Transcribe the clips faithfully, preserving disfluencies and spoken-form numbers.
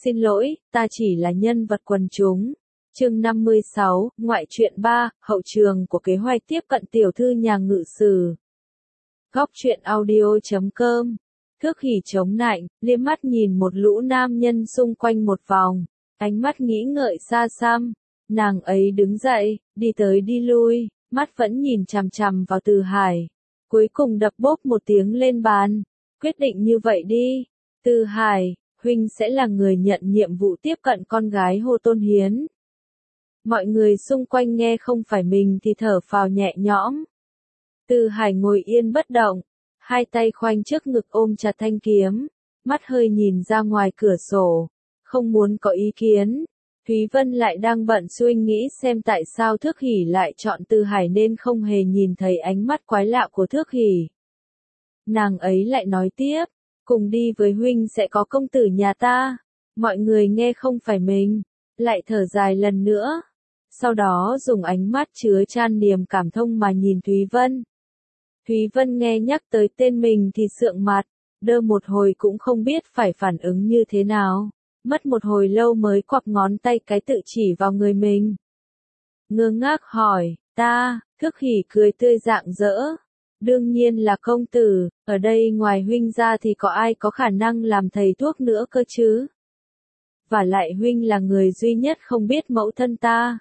Xin lỗi, ta chỉ là nhân vật quần chúng. Chương năm mươi sáu, ngoại truyện ba, hậu trường của kế hoạch tiếp cận tiểu thư nhà ngự sử. Góc truyện audio chấm com. Thước Hỉ chống nạnh, liếc mắt nhìn một lũ nam nhân xung quanh một vòng, ánh mắt nghĩ ngợi xa xăm. Nàng ấy đứng dậy, đi tới đi lui, mắt vẫn nhìn chằm chằm vào Từ Hải. Cuối cùng đập bốp một tiếng lên bàn. Quyết định như vậy đi. Từ Hải, huynh sẽ là người nhận nhiệm vụ tiếp cận con gái Hồ Tôn Hiến. Mọi người xung quanh nghe không phải mình thì thở phào nhẹ nhõm. Từ Hải ngồi yên bất động, hai tay khoanh trước ngực ôm chặt thanh kiếm, mắt hơi nhìn ra ngoài cửa sổ, không muốn có ý kiến. Thúy Vân lại đang bận suy nghĩ xem tại sao Thước Hỉ lại chọn Từ Hải nên không hề nhìn thấy ánh mắt quái lạ của Thước Hỉ. Nàng ấy lại nói tiếp, cùng đi với huynh sẽ có công tử nhà ta. Mọi người nghe không phải mình, lại thở dài lần nữa. Sau đó dùng ánh mắt chứa chan niềm cảm thông mà nhìn Thúy Vân. Thúy Vân nghe nhắc tới tên mình thì sượng mặt, đơ một hồi cũng không biết phải phản ứng như thế nào. Mất một hồi lâu mới quặp ngón tay cái tự chỉ vào người mình. Ngơ ngác hỏi, ta, Thước Hỉ cười tươi rạng rỡ. Đương nhiên là công tử, ở đây ngoài huynh ra thì có ai có khả năng làm thầy thuốc nữa cơ chứ? Và lại huynh là người duy nhất không biết mẫu thân ta.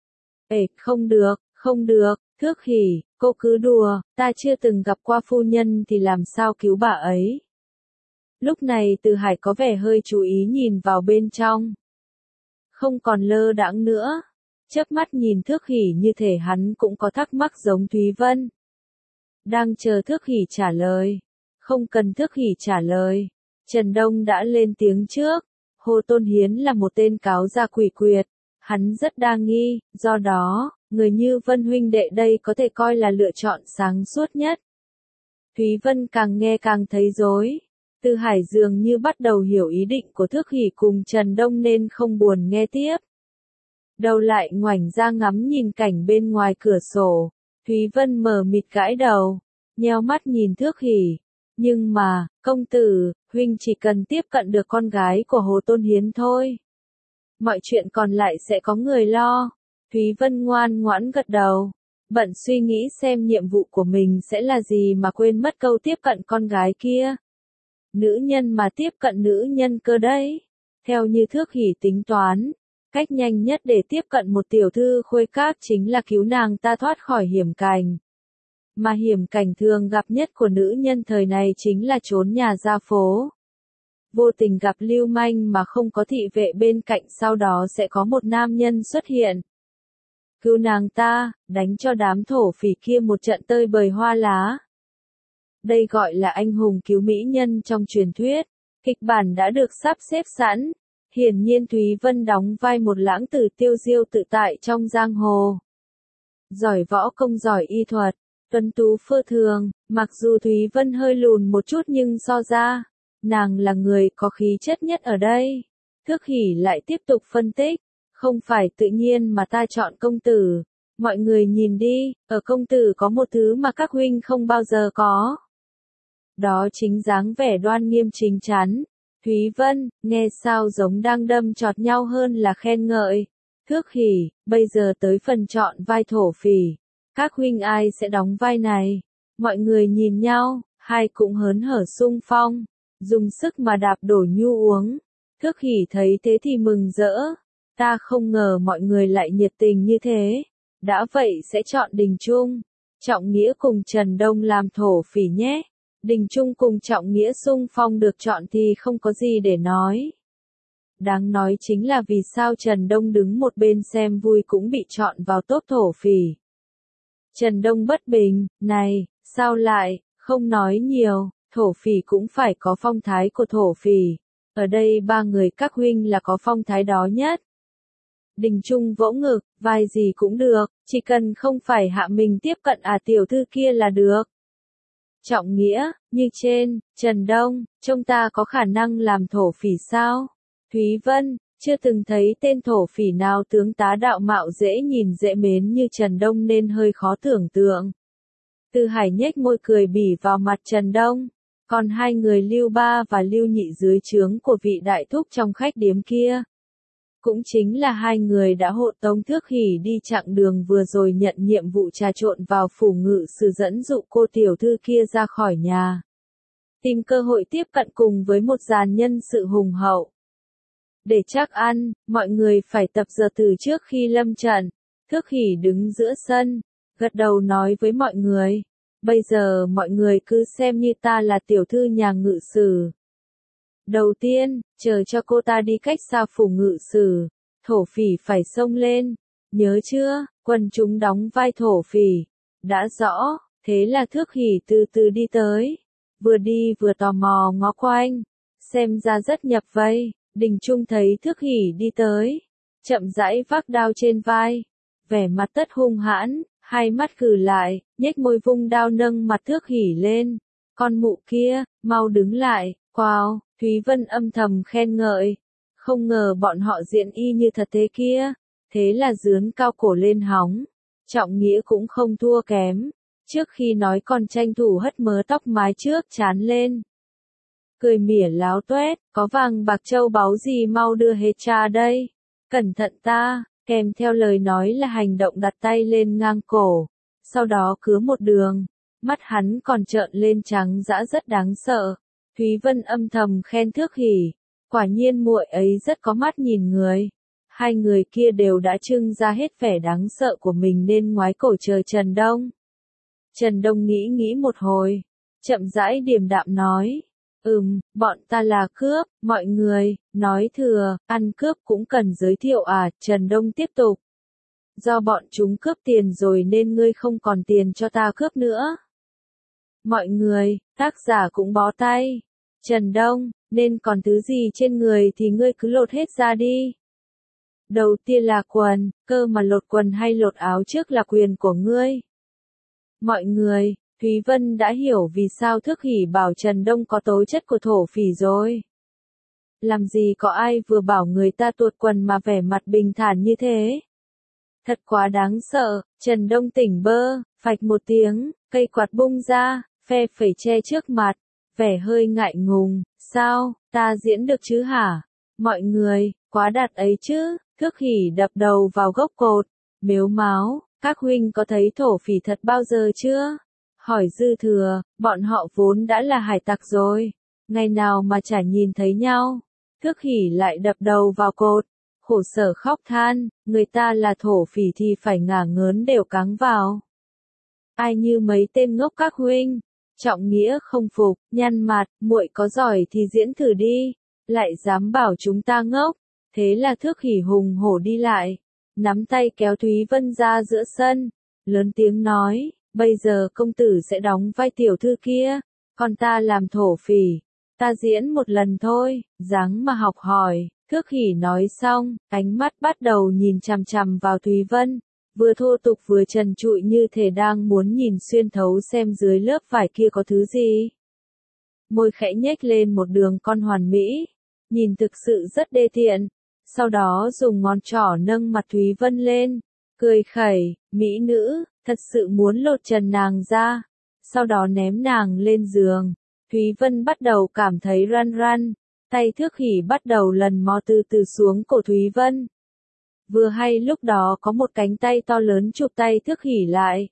Ê, không được, không được, Thước Hỉ, cô cứ đùa, ta chưa từng gặp qua phu nhân thì làm sao cứu bà ấy. Lúc này Từ Hải có vẻ hơi chú ý nhìn vào bên trong. Không còn lơ đãng nữa, chớp mắt nhìn Thước Hỉ như thể hắn cũng có thắc mắc giống Thúy Vân. Đang chờ Thước Hỉ trả lời. Không cần Thước Hỉ trả lời. Trần Đông đã lên tiếng trước. Hồ Tôn Hiến là một tên cáo gia quỷ quyệt. Hắn rất đa nghi, do đó, người như Vân huynh đệ đây có thể coi là lựa chọn sáng suốt nhất. Thúy Vân càng nghe càng thấy rối. Từ Hải dường như bắt đầu hiểu ý định của Thước Hỉ cùng Trần Đông nên không buồn nghe tiếp. Đầu lại ngoảnh ra ngắm nhìn cảnh bên ngoài cửa sổ. Thúy Vân mờ mịt gãi đầu, nheo mắt nhìn Thước Hỉ. Nhưng mà, công tử, huynh chỉ cần tiếp cận được con gái của Hồ Tôn Hiến thôi. Mọi chuyện còn lại sẽ có người lo. Thúy Vân ngoan ngoãn gật đầu, bận suy nghĩ xem nhiệm vụ của mình sẽ là gì mà quên mất câu tiếp cận con gái kia. Nữ nhân mà tiếp cận nữ nhân cơ đấy. Theo như Thước Hỉ tính toán, cách nhanh nhất để tiếp cận một tiểu thư khuê các chính là cứu nàng ta thoát khỏi hiểm cảnh. Mà hiểm cảnh thường gặp nhất của nữ nhân thời này chính là trốn nhà ra phố. Vô tình gặp lưu manh mà không có thị vệ bên cạnh, sau đó sẽ có một nam nhân xuất hiện. Cứu nàng ta, đánh cho đám thổ phỉ kia một trận tơi bời hoa lá. Đây gọi là anh hùng cứu mỹ nhân trong truyền thuyết. Kịch bản đã được sắp xếp sẵn. Hiển nhiên Thúy Vân đóng vai một lãng tử tiêu diêu tự tại trong giang hồ. Giỏi võ công giỏi y thuật, tuấn tú phơ thường, mặc dù Thúy Vân hơi lùn một chút nhưng so ra, nàng là người có khí chất nhất ở đây. Thước Hỉ lại tiếp tục phân tích, không phải tự nhiên mà ta chọn công tử. Mọi người nhìn đi, ở công tử có một thứ mà các huynh không bao giờ có. Đó chính dáng vẻ đoan nghiêm chính chắn. Thúy Vân, nghe sao giống đang đâm chọt nhau hơn là khen ngợi. Thước Hỉ, bây giờ tới phần chọn vai thổ phỉ. Các huynh ai sẽ đóng vai này? Mọi người nhìn nhau, hai cũng hớn hở xung phong, dùng sức mà đạp đổ nhu uống. Thước Hỉ thấy thế thì mừng rỡ. Ta không ngờ mọi người lại nhiệt tình như thế. Đã vậy sẽ chọn Đình Trung, Trọng Nghĩa cùng Trần Đông làm thổ phỉ nhé. Đình Trung cùng Trọng Nghĩa xung phong được chọn thì không có gì để nói. Đáng nói chính là vì sao Trần Đông đứng một bên xem vui cũng bị chọn vào top thổ phỉ. Trần Đông bất bình, này, sao lại, không nói nhiều, thổ phỉ cũng phải có phong thái của thổ phỉ. Ở đây ba người các huynh là có phong thái đó nhất. Đình Trung vỗ ngực, vai gì cũng được, chỉ cần không phải hạ mình tiếp cận à tiểu thư kia là được. Trọng Nghĩa, như trên, Trần Đông, trông ta có khả năng làm thổ phỉ sao? Thúy Vân, chưa từng thấy tên thổ phỉ nào tướng tá đạo mạo dễ nhìn dễ mến như Trần Đông nên hơi khó tưởng tượng. Từ Hải nhếch môi cười bỉ vào mặt Trần Đông. Còn hai người Lưu Ba và Lưu Nhị dưới trướng của vị đại thúc trong khách điếm kia. Cũng chính là hai người đã hộ tống Thước Hỷ đi chặng đường vừa rồi nhận nhiệm vụ trà trộn vào phủ ngự sử dẫn dụ cô tiểu thư kia ra khỏi nhà. Tìm cơ hội tiếp cận cùng với một dàn nhân sự hùng hậu. Để chắc ăn, mọi người phải tập giờ từ trước khi lâm trận. Thước Hỷ đứng giữa sân, gật đầu nói với mọi người. Bây giờ mọi người cứ xem như ta là tiểu thư nhà ngự sử. Đầu tiên, chờ cho cô ta đi cách xa phủ ngự sử, thổ phỉ phải xông lên. Nhớ chưa, quần chúng đóng vai thổ phỉ. Đã rõ, thế là Thước Hỷ từ từ đi tới. Vừa đi vừa tò mò ngó quanh. Xem ra rất nhập vây. Đình Trung thấy Thước Hỷ đi tới. Chậm rãi vác đao trên vai. Vẻ mặt tất hung hãn, hai mắt cử lại, nhếch môi vung đao nâng mặt Thước Hỷ lên. Con mụ kia, mau đứng lại, wow, Thúy Vân âm thầm khen ngợi. Không ngờ bọn họ diễn y như thật thế kia. Thế là dướn cao cổ lên hóng. Trọng nghĩa cũng không thua kém. Trước khi nói còn tranh thủ hất mớ tóc mái trước chán lên. Cười mỉa láo tuét, có vàng bạc châu báu gì mau đưa hết cha đây. Cẩn thận ta, kèm theo lời nói là hành động đặt tay lên ngang cổ. Sau đó cứa một đường, mắt hắn còn trợn lên trắng dã rất đáng sợ. Thúy Vân âm thầm khen Thước Hỷ, quả nhiên muội ấy rất có mắt nhìn người. Hai người kia đều đã trưng ra hết vẻ đáng sợ của mình nên ngoái cổ chờ Trần Đông. Trần Đông nghĩ nghĩ một hồi, chậm rãi điềm đạm nói. Ừm, bọn ta là cướp, mọi người, nói thừa, ăn cướp cũng cần giới thiệu à, Trần Đông tiếp tục. Do bọn chúng cướp tiền rồi nên ngươi không còn tiền cho ta cướp nữa. Mọi người, tác giả cũng bó tay. Trần Đông, nên còn thứ gì trên người thì ngươi cứ lột hết ra đi. Đầu tiên là quần, cơ mà lột quần hay lột áo trước là quyền của ngươi. Mọi người, Thúy Vân đã hiểu vì sao Thước Hỷ bảo Trần Đông có tố chất của thổ phỉ rồi. Làm gì có ai vừa bảo người ta tuột quần mà vẻ mặt bình thản như thế. Thật quá đáng sợ, Trần Đông tỉnh bơ, phạch một tiếng, cây quạt bung ra, phe phẩy che trước mặt, vẻ hơi ngại ngùng, sao, ta diễn được chứ hả? Mọi người, quá đạt ấy chứ, Thước Hỷ đập đầu vào gốc cột, mếu máo, các huynh có thấy thổ phỉ thật bao giờ chưa? Hỏi dư thừa, bọn họ vốn đã là hải tặc rồi, ngày nào mà chả nhìn thấy nhau. Thước Hỷ lại đập đầu vào cột, khổ sở khóc than, người ta là thổ phỉ thì phải ngả ngớn đều cáng vào. Ai như mấy tên ngốc các huynh. Trọng nghĩa không phục, nhăn mặt, muội có giỏi thì diễn thử đi, lại dám bảo chúng ta ngốc. Thế là Thước Hỷ hùng hổ đi lại, nắm tay kéo Thúy Vân ra giữa sân, lớn tiếng nói, bây giờ công tử sẽ đóng vai tiểu thư kia, còn ta làm thổ phỉ, ta diễn một lần thôi, dáng mà học hỏi. Thước Hỷ nói xong, ánh mắt bắt đầu nhìn chằm chằm vào Thúy Vân, vừa thô tục vừa trần trụi như thể đang muốn nhìn xuyên thấu xem dưới lớp vải kia có thứ gì. Môi khẽ nhếch lên một đường con hoàn mỹ, nhìn thực sự rất đê tiện, sau đó dùng ngón trỏ nâng mặt Thúy Vân lên, cười khẩy, mỹ nữ, thật sự muốn lột trần nàng ra, sau đó ném nàng lên giường. Thúy Vân bắt đầu cảm thấy răn răn, tay Thước Hỷ bắt đầu lần mò từ từ xuống cổ Thúy Vân. Vừa hay lúc đó có một cánh tay to lớn chụp tay Thước Hỷ lại.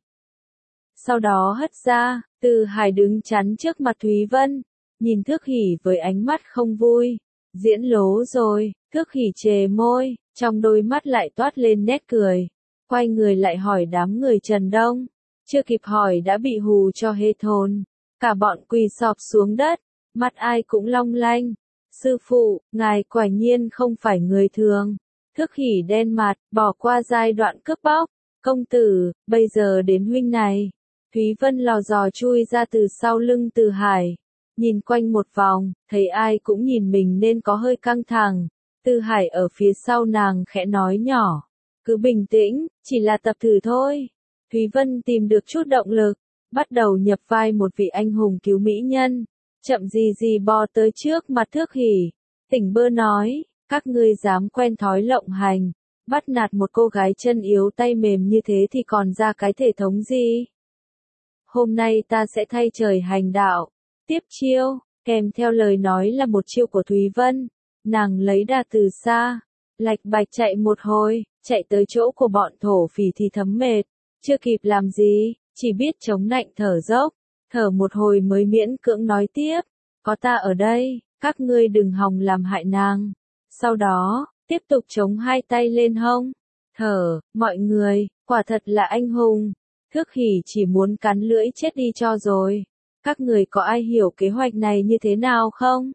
Sau đó hất ra, Từ Hải đứng chắn trước mặt Thúy Vân, nhìn Thước Hỷ với ánh mắt không vui. Diễn lố rồi, Thước Hỷ chề môi, trong đôi mắt lại toát lên nét cười. Quay người lại hỏi đám người Trần Đông. Chưa kịp hỏi đã bị hù cho hết hồn. Cả bọn quỳ sọp xuống đất, mắt ai cũng long lanh. Sư phụ, ngài quả nhiên không phải người thường. Thước Hỷ đen mặt, bỏ qua giai đoạn cướp bóc. Công tử, bây giờ đến huynh này. Thúy Vân lò dò chui ra từ sau lưng Từ Hải. Nhìn quanh một vòng, thấy ai cũng nhìn mình nên có hơi căng thẳng. Từ Hải ở phía sau nàng khẽ nói nhỏ. Cứ bình tĩnh, chỉ là tập thử thôi. Thúy Vân tìm được chút động lực, bắt đầu nhập vai một vị anh hùng cứu mỹ nhân. Chậm gì gì bò tới trước mặt Thước Hỷ. Tỉnh bơ nói, các ngươi dám quen thói lộng hành, bắt nạt một cô gái chân yếu tay mềm như thế thì còn ra cái thể thống gì? Hôm nay ta sẽ thay trời hành đạo, Tiếp chiêu, kèm theo lời nói là một chiêu của Thúy Vân, nàng lấy đà từ xa, lạch bạch chạy một hồi, chạy tới chỗ của bọn thổ phỉ thì thấm mệt, chưa kịp làm gì, chỉ biết chống nạnh thở dốc, thở một hồi mới miễn cưỡng nói tiếp, có ta ở đây, các ngươi đừng hòng làm hại nàng. Sau đó, tiếp tục chống hai tay lên hông, thở, mọi người, quả thật là anh hùng. Thước Hỉ chỉ muốn cắn lưỡi chết đi cho rồi. Các người có ai hiểu kế hoạch này như thế nào không?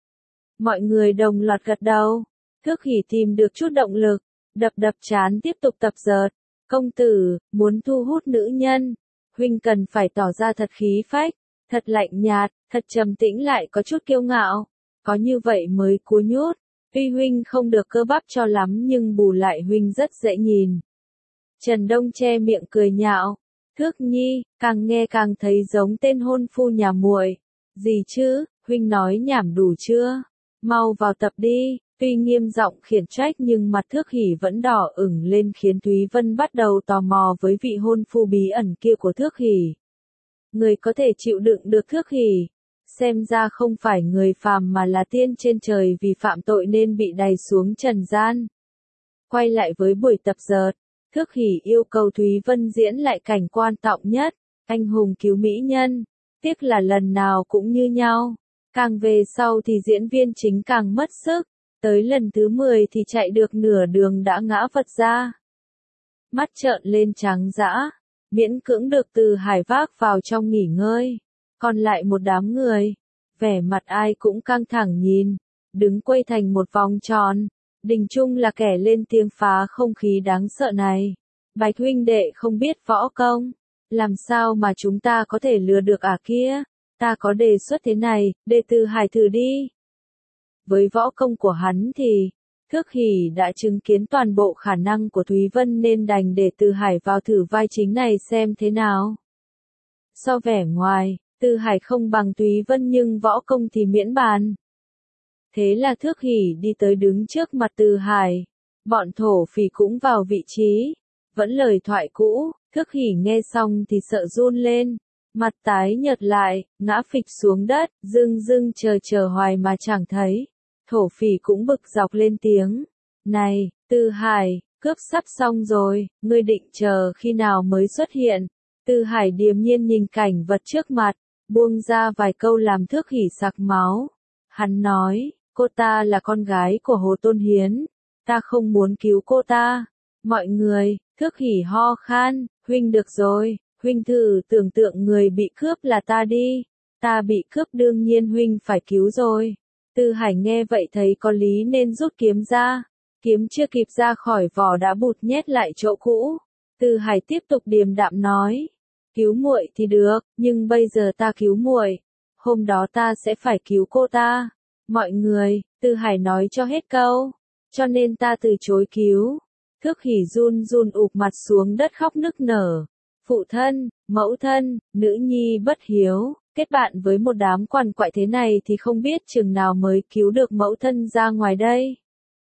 Mọi người đồng loạt gật đầu. Thước Hỉ tìm được chút động lực, đập đập trán tiếp tục tập dượt. Công tử, muốn thu hút nữ nhân, huynh cần phải tỏ ra thật khí phách, thật lạnh nhạt, thật trầm tĩnh lại có chút kiêu ngạo. Có như vậy mới cú nhút. Tuy huynh không được cơ bắp cho lắm nhưng bù lại huynh rất dễ nhìn. Trần Đông che miệng cười nhạo. Thước Nhi, càng nghe càng thấy giống tên hôn phu nhà muội. Gì chứ, huynh nói nhảm đủ chưa? Mau vào tập đi. Tuy nghiêm giọng khiển trách nhưng mặt Thước Hỉ vẫn đỏ ửng lên khiến Thúy Vân bắt đầu tò mò với vị hôn phu bí ẩn kia của Thước Hỉ. Người có thể chịu đựng được Thước Hỉ, xem ra không phải người phàm mà là tiên trên trời vì phạm tội nên bị đày xuống trần gian. Quay lại với buổi tập dượt, Thước Hỉ yêu cầu Thúy Vân diễn lại cảnh quan trọng nhất, anh hùng cứu mỹ nhân, tiếc là lần nào cũng như nhau, càng về sau thì diễn viên chính càng mất sức, tới lần thứ mười thì chạy được nửa đường đã ngã vật ra. Mắt trợn lên trắng dã, miễn cưỡng được Từ Hải vác vào trong nghỉ ngơi, còn lại một đám người, vẻ mặt ai cũng căng thẳng nhìn, đứng quây thành một vòng tròn. Đình Trung là kẻ lên tiếng phá không khí đáng sợ này. Bạch huynh đệ không biết võ công, làm sao mà chúng ta có thể lừa được à kia? Ta có đề xuất thế này, để Từ Hải thử đi. Với võ công của hắn thì, Thước Hỉ đã chứng kiến toàn bộ khả năng của Thúy Vân nên đành để Từ Hải vào thử vai chính này xem thế nào. So vẻ ngoài, Từ Hải không bằng Thúy Vân nhưng võ công thì miễn bàn. Thế là Thước Hỉ đi tới đứng trước mặt Từ Hải. Bọn thổ phỉ cũng vào vị trí. Vẫn lời thoại cũ, Thước Hỉ nghe xong thì sợ run lên. Mặt tái nhợt lại, ngã phịch xuống đất, dưng dưng chờ chờ hoài mà chẳng thấy. Thổ phỉ cũng bực dọc lên tiếng. Này, Từ Hải, cướp sắp xong rồi, ngươi định chờ khi nào mới xuất hiện. Từ Hải điềm nhiên nhìn cảnh vật trước mặt, buông ra vài câu làm Thước Hỉ sặc máu. Hắn nói, cô ta là con gái của Hồ Tôn Hiến, ta không muốn cứu cô ta. Mọi người, Thước Hỉ ho khan, huynh được rồi, huynh thử tưởng tượng người bị cướp là ta đi, ta bị cướp đương nhiên huynh phải cứu rồi. Từ Hải nghe vậy thấy có lý nên rút kiếm ra, kiếm chưa kịp ra khỏi vỏ đã bụt nhét lại chỗ cũ. Từ Hải tiếp tục điềm đạm nói, cứu muội thì được, nhưng bây giờ ta cứu muội, hôm đó ta sẽ phải cứu cô ta. Mọi người, Từ Hải nói cho hết câu, cho nên ta từ chối cứu. Thước Hỉ run run ụp mặt xuống đất khóc nức nở. Phụ thân, mẫu thân, nữ nhi bất hiếu, kết bạn với một đám quằn quại thế này thì không biết chừng nào mới cứu được mẫu thân ra ngoài đây.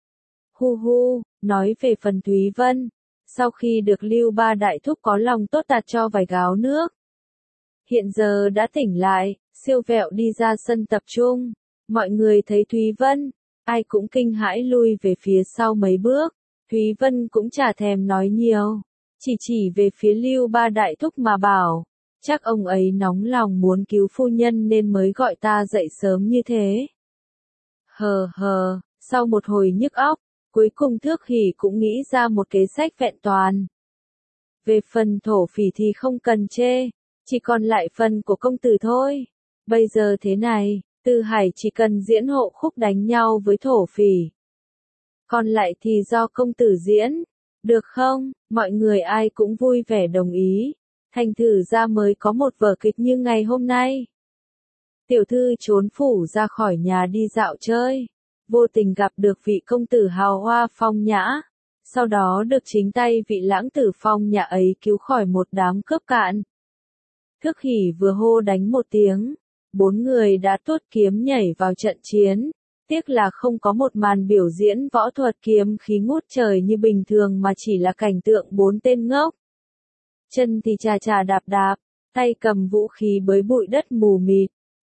Hu hu, nói về phần Thúy Vân, sau khi được Lưu Ba Đại Thúc có lòng tốt tạt cho vài gáo nước. Hiện giờ đã tỉnh lại, siêu vẹo đi ra sân tập trung. Mọi người thấy Thúy Vân, ai cũng kinh hãi lui về phía sau mấy bước. Thúy Vân cũng chả thèm nói nhiều, chỉ chỉ về phía Lưu Ba Đại Thúc mà bảo, chắc ông ấy nóng lòng muốn cứu phu nhân nên mới gọi ta dậy sớm như thế. Hờ hờ, sau một hồi nhức óc, cuối cùng Thước Hỉ cũng nghĩ ra một kế sách vẹn toàn. Về phần thổ phỉ thì không cần chê, chỉ còn lại phần của công tử thôi. Bây giờ thế này, Từ Hải chỉ cần diễn hộ khúc đánh nhau với thổ phỉ. Còn lại thì do công tử diễn, được không? Mọi người ai cũng vui vẻ đồng ý. Thành thử ra mới có một vở kịch như ngày hôm nay. Tiểu thư trốn phủ ra khỏi nhà đi dạo chơi, vô tình gặp được vị công tử hào hoa phong nhã, sau đó được chính tay vị lãng tử phong nhã ấy cứu khỏi một đám cướp cạn. Thước Hỉ vừa hô đánh một tiếng, bốn người đã tuốt kiếm nhảy vào trận chiến. Tiếc là không có một màn biểu diễn võ thuật kiếm khí ngút trời như bình thường mà chỉ là cảnh tượng bốn tên ngốc. Chân thì chà chà đạp đạp, tay cầm vũ khí bới bụi đất mù mịt,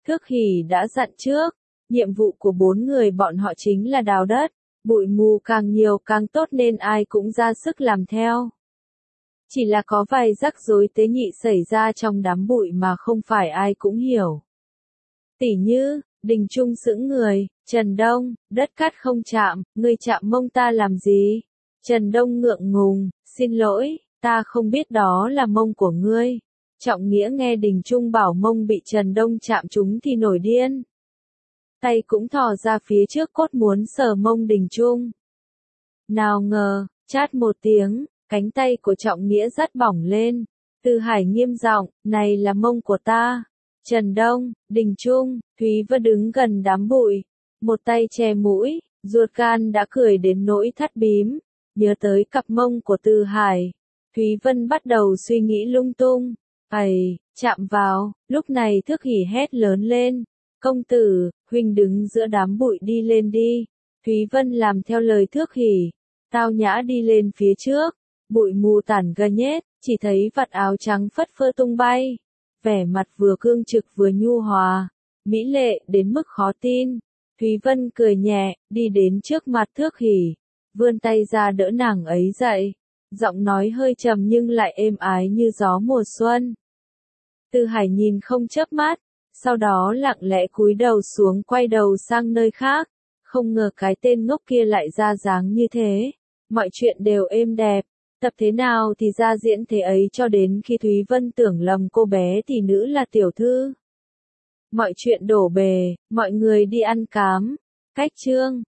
Thước Hỷ đã dặn trước, nhiệm vụ của bốn người bọn họ chính là đào đất, bụi mù càng nhiều càng tốt nên ai cũng ra sức làm theo. Chỉ là có vài rắc rối tế nhị xảy ra trong đám bụi mà không phải ai cũng hiểu. Tỉ như, Đình Trung sững người, Trần Đông, đất cát không chạm, ngươi chạm mông ta làm gì? Trần Đông ngượng ngùng, xin lỗi, ta không biết đó là mông của ngươi. Trọng Nghĩa nghe Đình Trung bảo mông bị Trần Đông chạm trúng thì nổi điên. Tay cũng thò ra phía trước cốt muốn sờ mông Đình Trung. Nào ngờ, chát một tiếng, cánh tay của Trọng Nghĩa rất bỏng lên. Từ Hải nghiêm giọng, này là mông của ta. Trần Đông, Đình Trung, Thúy Vân đứng gần đám bụi. Một tay che mũi, ruột gan đã cười đến nỗi thắt bím. Nhớ tới cặp mông của Từ Hải. Thúy Vân bắt đầu suy nghĩ lung tung. Ầy, chạm vào, lúc này Thước Hỷ hét lớn lên. Công tử, huynh đứng giữa đám bụi đi lên đi. Thúy Vân làm theo lời Thước Hỷ. Tao nhã đi lên phía trước. Bụi mù tản ga nhét, chỉ thấy vạt áo trắng phất phơ tung bay. Vẻ mặt vừa cương trực vừa nhu hòa. Mỹ lệ đến mức khó tin. Thúy Vân cười nhẹ, đi đến trước mặt Thước Hỷ. Vươn tay ra đỡ nàng ấy dậy. Giọng nói hơi trầm nhưng lại êm ái như gió mùa xuân. Từ Hải nhìn không chớp mắt, sau đó lặng lẽ cúi đầu xuống quay đầu sang nơi khác. Không ngờ cái tên ngốc kia lại ra dáng như thế. Mọi chuyện đều êm đẹp. Tập thế nào thì ra diễn thế ấy cho đến khi Thúy Vân tưởng lầm cô bé tỷ nữ là tiểu thư. Mọi chuyện đổ bề, mọi người đi ăn cám. Cách chương